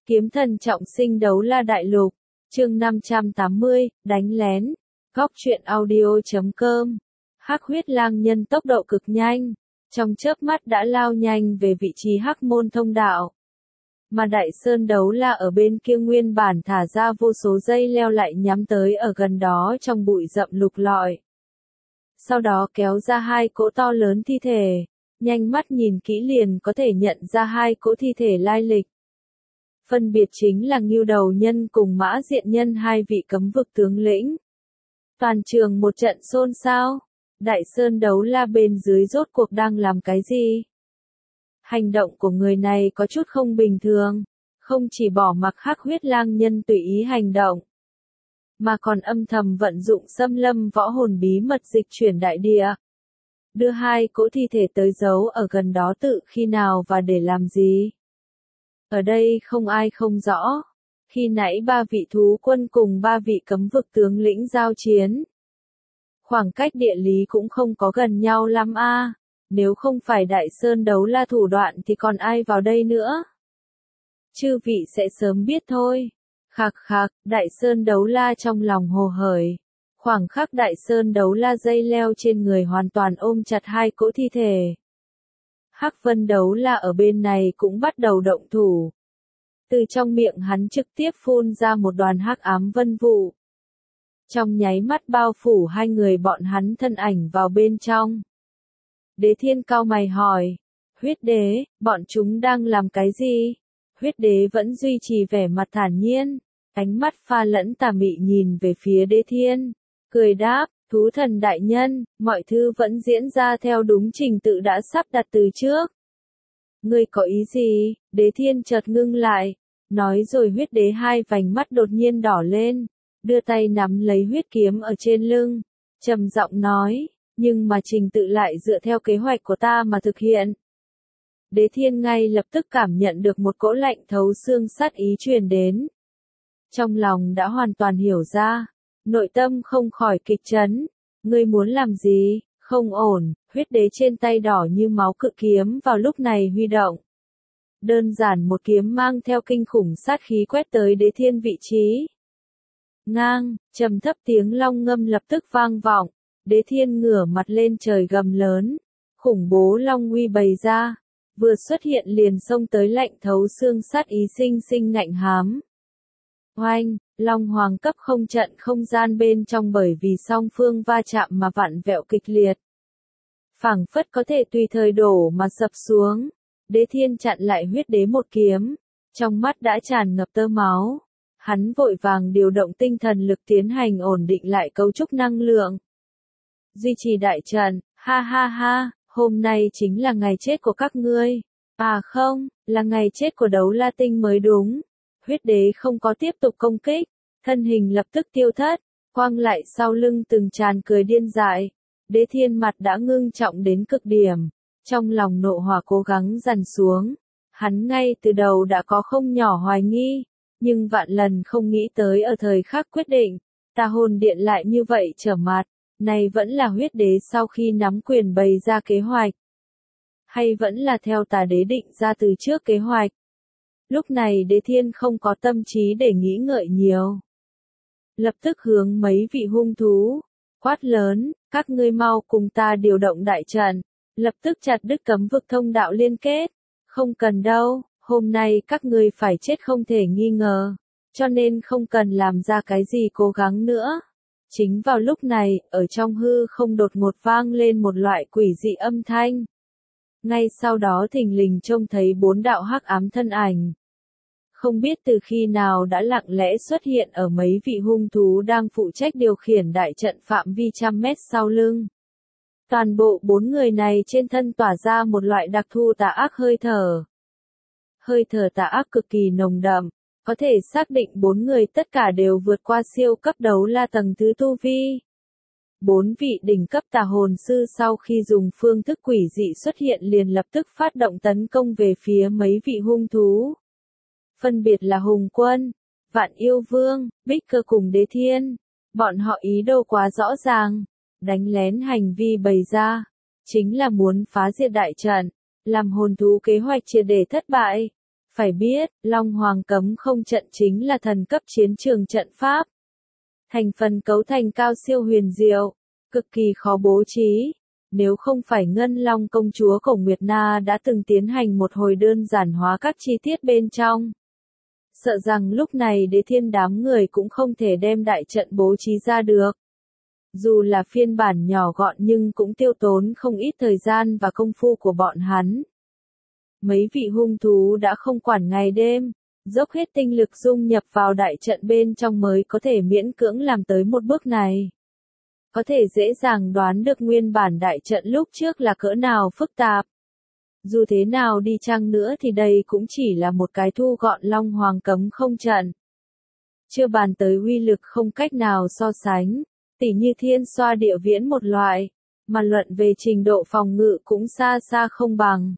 Kiếm thần trọng sinh đấu la đại lục, chương 580, đánh lén, góc truyện audio.com. Hắc huyết lang nhân tốc độ cực nhanh, trong chớp mắt đã lao nhanh về vị trí hắc môn thông đạo. Mà đại sơn đấu la ở bên kia nguyên bản thả ra vô số dây leo lại nhắm tới ở gần đó trong bụi rậm lục lọi. Sau đó kéo ra hai cỗ to lớn thi thể, nhanh mắt nhìn kỹ liền có thể nhận ra hai cỗ thi thể lai lịch. Phân biệt chính là Ngưu Đầu Nhân cùng Mã Diện Nhân, hai vị cấm vực tướng lĩnh. Toàn trường một trận xôn xao, đại sơn đấu la bên dưới rốt cuộc đang làm cái gì? Hành động của người này có chút không bình thường, không chỉ bỏ mặc hắc huyết lang nhân tùy ý hành động, mà còn âm thầm vận dụng xâm lâm võ hồn bí mật dịch chuyển đại địa. Đưa hai cỗ thi thể tới giấu ở gần đó tự khi nào và để làm gì? Ở đây không ai không rõ. Khi nãy ba vị thú quân cùng ba vị cấm vực tướng lĩnh giao chiến, khoảng cách địa lý cũng không có gần nhau lắm a. Nếu không phải đại sơn đấu la thủ đoạn thì còn ai vào đây nữa? Chư vị sẽ sớm biết thôi. Khạc khạc, đại sơn đấu la trong lòng hồ hởi. Khoảng khắc đại sơn đấu la dây leo trên người hoàn toàn ôm chặt hai cỗ thi thể. Hắc vân đấu la ở bên này cũng bắt đầu động thủ. Từ trong miệng hắn trực tiếp phun ra một đoàn hắc ám vân vụ. Trong nháy mắt bao phủ hai người bọn hắn thân ảnh vào bên trong. Đế Thiên cau mày hỏi, huyết đế, bọn chúng đang làm cái gì? Huyết đế vẫn duy trì vẻ mặt thản nhiên, ánh mắt pha lẫn tà mị nhìn về phía Đế Thiên, cười đáp, thú thần đại nhân, mọi thứ vẫn diễn ra theo đúng trình tự đã sắp đặt từ trước. Ngươi có ý gì? Đế Thiên chợt ngưng lại, nói rồi huyết đế hai vành mắt đột nhiên đỏ lên, đưa tay nắm lấy huyết kiếm ở trên lưng, trầm giọng nói, nhưng mà trình tự lại dựa theo kế hoạch của ta mà thực hiện. Đế Thiên ngay lập tức cảm nhận được một cỗ lạnh thấu xương sát ý truyền đến. Trong lòng đã hoàn toàn hiểu ra, nội tâm không khỏi kịch chấn. Ngươi muốn làm gì? Không ổn. Huyết đế trên tay đỏ như máu cự kiếm vào lúc này huy động. Đơn giản một kiếm mang theo kinh khủng sát khí quét tới Đế Thiên vị trí. Ngang, trầm thấp tiếng long ngâm lập tức vang vọng. Đế Thiên ngửa mặt lên trời gầm lớn, khủng bố long uy bày ra, vừa xuất hiện liền xông tới lạnh thấu xương sát ý sinh sinh ngạnh hám. Oanh, long hoàng cấp không trận không gian bên trong bởi vì song phương va chạm mà vặn vẹo kịch liệt. Phảng phất có thể tùy thời đổ mà sập xuống. Đế Thiên chặn lại huyết đế một kiếm, trong mắt đã tràn ngập tơ máu. Hắn vội vàng điều động tinh thần lực tiến hành ổn định lại cấu trúc năng lượng. Duy trì đại trận, ha ha ha, hôm nay chính là ngày chết của các ngươi. À không, là ngày chết của đấu la tinh mới đúng. Huyết đế không có tiếp tục công kích, thân hình lập tức tiêu thất, quang lại sau lưng từng tràn cười điên dại. Đế Thiên mặt đã ngưng trọng đến cực điểm, trong lòng nộ hỏa cố gắng dằn xuống. Hắn ngay từ đầu đã có không nhỏ hoài nghi, nhưng vạn lần không nghĩ tới ở thời khắc quyết định, tà hồn điện lại như vậy trở mặt. Này vẫn là huyết đế sau khi nắm quyền bày ra kế hoạch, hay vẫn là theo tà đế định ra từ trước kế hoạch? Lúc này Đế Thiên không có tâm trí để nghĩ ngợi nhiều. Lập tức hướng mấy vị hung thú, quát lớn, các ngươi mau cùng ta điều động đại trận, lập tức chặt đứt cấm vực thông đạo liên kết. Không cần đâu, hôm nay các ngươi phải chết không thể nghi ngờ, cho nên không cần làm ra cái gì cố gắng nữa. Chính vào lúc này, ở trong hư không đột ngột vang lên một loại quỷ dị âm thanh. Ngay sau đó thình lình trông thấy bốn đạo hắc ám thân ảnh. Không biết từ khi nào đã lặng lẽ xuất hiện ở mấy vị hung thú đang phụ trách điều khiển đại trận phạm vi trăm mét sau lưng. Toàn bộ bốn người này trên thân tỏa ra một loại đặc thù tà ác hơi thở. Hơi thở tà ác cực kỳ nồng đậm. Có thể xác định bốn người tất cả đều vượt qua siêu cấp đấu la tầng thứ tu vi. Bốn vị đỉnh cấp tà hồn sư sau khi dùng phương thức quỷ dị xuất hiện liền lập tức phát động tấn công về phía mấy vị hung thú. Phân biệt là Hùng Quân, Vạn Yêu Vương, Bích Cơ cùng Đế Thiên. Bọn họ ý đồ quá rõ ràng, đánh lén hành vi bày ra, chính là muốn phá diệt đại trận, làm hồn thú kế hoạch triệt để thất bại. Phải biết, Long Hoàng cấm không trận chính là thần cấp chiến trường trận pháp. Thành phần cấu thành cao siêu huyền diệu, cực kỳ khó bố trí. Nếu không phải Ngân Long công chúa Cổ Nguyệt Na đã từng tiến hành một hồi đơn giản hóa các chi tiết bên trong, sợ rằng lúc này Đế Thiên đám người cũng không thể đem đại trận bố trí ra được. Dù là phiên bản nhỏ gọn nhưng cũng tiêu tốn không ít thời gian và công phu của bọn hắn. Mấy vị hung thú đã không quản ngày đêm, dốc hết tinh lực dung nhập vào đại trận bên trong mới có thể miễn cưỡng làm tới một bước này. Có thể dễ dàng đoán được nguyên bản đại trận lúc trước là cỡ nào phức tạp. Dù thế nào đi chăng nữa thì đây cũng chỉ là một cái thu gọn Long Hoàng cấm không trận. Chưa bàn tới uy lực không cách nào so sánh, tỉ như thiên xoa địa viễn một loại, mà luận về trình độ phòng ngự cũng xa xa không bằng.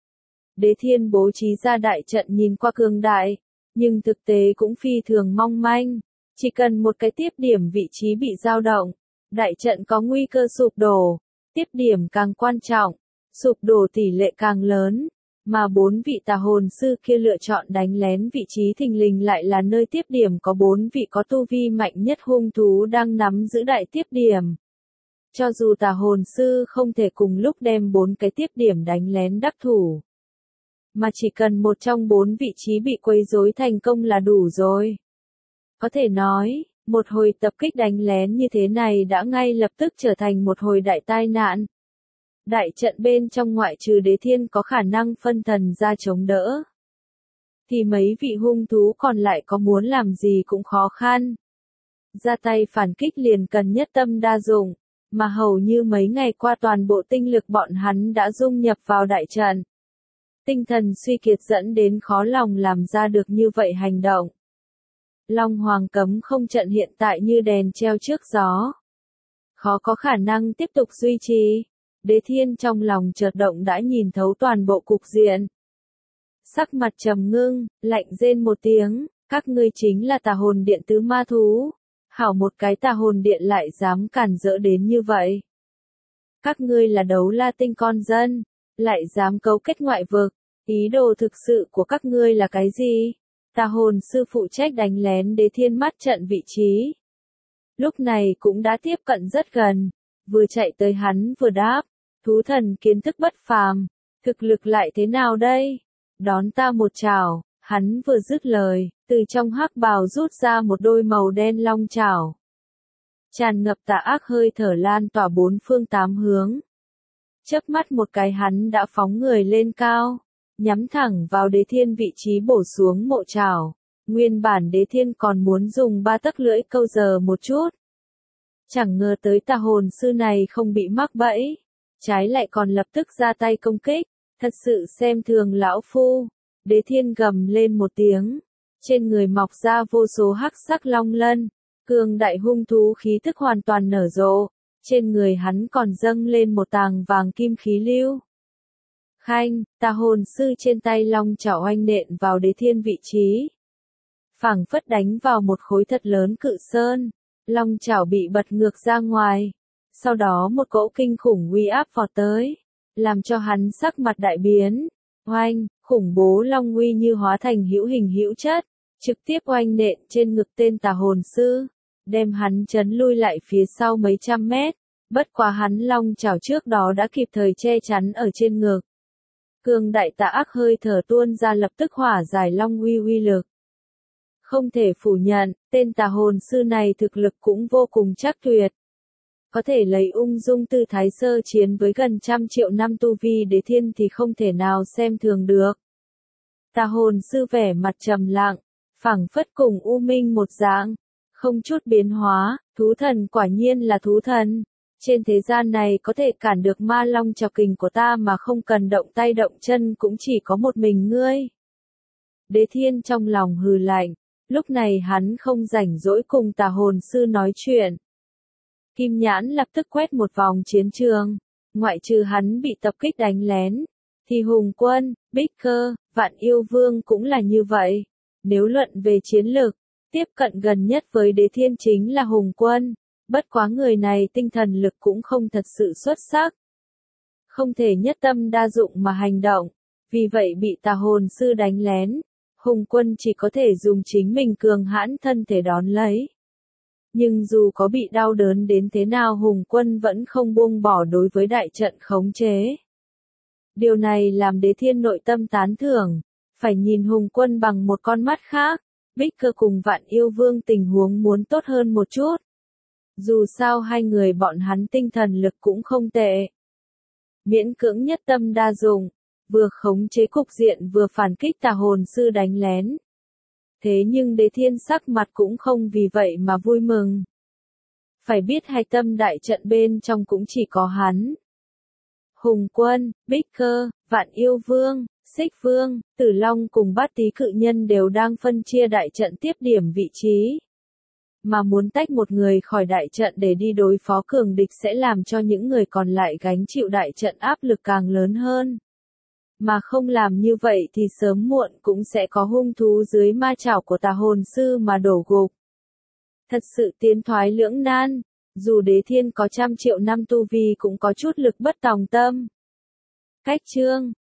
Đế Thiên bố trí ra đại trận nhìn qua cường đại, nhưng thực tế cũng phi thường mong manh, chỉ cần một cái tiếp điểm vị trí bị dao động, đại trận có nguy cơ sụp đổ, tiếp điểm càng quan trọng, sụp đổ tỷ lệ càng lớn, mà 4 vị tà hồn sư kia lựa chọn đánh lén vị trí thình lình lại là nơi tiếp điểm có 4 vị có tu vi mạnh nhất hung thú đang nắm giữ đại tiếp điểm. Cho dù tà hồn sư không thể cùng lúc đem 4 cái tiếp điểm đánh lén đắc thủ, mà chỉ cần một trong 4 vị trí bị quấy rối thành công là đủ rồi. Có thể nói, một hồi tập kích đánh lén như thế này đã ngay lập tức trở thành một hồi đại tai nạn. Đại trận bên trong ngoại trừ Đế Thiên có khả năng phân thần ra chống đỡ, thì mấy vị hung thú còn lại có muốn làm gì cũng khó khăn. Ra tay phản kích liền cần nhất tâm đa dụng, mà hầu như mấy ngày qua toàn bộ tinh lực bọn hắn đã dung nhập vào đại trận. Tinh thần suy kiệt dẫn đến khó lòng làm ra được như vậy hành động. Long Hoàng cấm không trận hiện tại như đèn treo trước gió, khó có khả năng tiếp tục duy trì. Đế Thiên trong lòng chợt động đã nhìn thấu toàn bộ cục diện. Sắc mặt trầm ngưng, lạnh rên một tiếng, các ngươi chính là tà hồn điện tứ ma thú. Hảo một cái tà hồn điện lại dám cản rỡ đến như vậy. Các ngươi là Đấu La Tinh con dân, lại dám cấu kết ngoại vực, ý đồ thực sự của các ngươi là cái gì? Tà hồn sư phụ trách đánh lén Đế Thiên mắt trận vị trí. Lúc này cũng đã tiếp cận rất gần, vừa chạy tới hắn vừa đáp, thú thần kiến thức bất phàm, thực lực lại thế nào đây? Đón ta một chảo, hắn vừa dứt lời, từ trong hắc bào rút ra một đôi màu đen long chảo. Tràn ngập tà ác hơi thở lan tỏa bốn phương tám hướng. Chớp mắt một cái hắn đã phóng người lên cao, nhắm thẳng vào Đế Thiên vị trí bổ xuống mộ chảo. Nguyên bản Đế Thiên còn muốn dùng 3 tấc lưỡi câu giờ một chút. Chẳng ngờ tới tà hồn sư này không bị mắc bẫy, trái lại còn lập tức ra tay công kích, thật sự xem thường lão phu. Đế Thiên gầm lên một tiếng, trên người mọc ra vô số hắc sắc long lân, cường đại hung thú khí tức hoàn toàn nở rộ, trên người hắn còn dâng lên một tàng vàng kim khí lưu. Khanh, tà hồn sư trên tay long chảo oanh nện vào Đế Thiên vị trí, phảng phất đánh vào một khối thật lớn cự sơn, long chảo bị bật ngược ra ngoài, sau đó một cỗ kinh khủng uy áp vọt tới, làm cho hắn sắc mặt đại biến. Oanh, khủng bố long uy như hóa thành hữu hình hữu chất, trực tiếp oanh nện trên ngực tên tà hồn sư, đem hắn chấn lui lại phía sau mấy trăm mét, bất quá hắn long chảo trước đó đã kịp thời che chắn ở trên ngực. Cường đại tà ác hơi thở tuôn ra lập tức hỏa giải long uy lực. Không thể phủ nhận, tên tà hồn sư này thực lực cũng vô cùng chắc tuyệt. Có thể lấy ung dung tư thái sơ chiến với gần 100 triệu năm tu vi Đế Thiên thì không thể nào xem thường được. Tà hồn sư vẻ mặt trầm lặng, phảng phất cùng U Minh một dạng, không chút biến hóa, thú thần quả nhiên là thú thần. Trên thế gian này có thể cản được ma long trảo kình của ta mà không cần động tay động chân cũng chỉ có một mình ngươi. Đế Thiên trong lòng hừ lạnh, lúc này hắn không rảnh rỗi cùng tà hồn sư nói chuyện. Kim nhãn lập tức quét một vòng chiến trường, ngoại trừ hắn bị tập kích đánh lén, thì Hùng Quân, Bích Cơ, Vạn Yêu Vương cũng là như vậy. Nếu luận về chiến lược, tiếp cận gần nhất với Đế Thiên chính là Hùng Quân, bất quá người này tinh thần lực cũng không thật sự xuất sắc. Không thể nhất tâm đa dụng mà hành động, vì vậy bị tà hồn sư đánh lén, Hùng Quân chỉ có thể dùng chính mình cường hãn thân thể đón lấy. Nhưng dù có bị đau đớn đến thế nào Hùng Quân vẫn không buông bỏ đối với đại trận khống chế. Điều này làm Đế Thiên nội tâm tán thưởng, phải nhìn Hùng Quân bằng một con mắt khác, Bích Cơ cùng Vạn Yêu Vương tình huống muốn tốt hơn một chút. Dù sao hai người bọn hắn tinh thần lực cũng không tệ. Miễn cưỡng nhất tâm đa dụng, vừa khống chế cục diện vừa phản kích tà hồn sư đánh lén. Thế nhưng Đế Thiên sắc mặt cũng không vì vậy mà vui mừng. Phải biết hai tâm đại trận bên trong cũng chỉ có hắn. Hùng Quân, Bích Cơ, Vạn Yêu Vương, Xích Vương, Tử Long cùng Bát Tý Cự Nhân đều đang phân chia đại trận tiếp điểm vị trí. Mà muốn tách một người khỏi đại trận để đi đối phó cường địch sẽ làm cho những người còn lại gánh chịu đại trận áp lực càng lớn hơn. Mà không làm như vậy thì sớm muộn cũng sẽ có hung thú dưới ma chảo của tà hồn sư mà đổ gục. Thật sự tiến thoái lưỡng nan, dù Đế Thiên có 100 triệu năm tu vi cũng có chút lực bất tòng tâm. Cách chương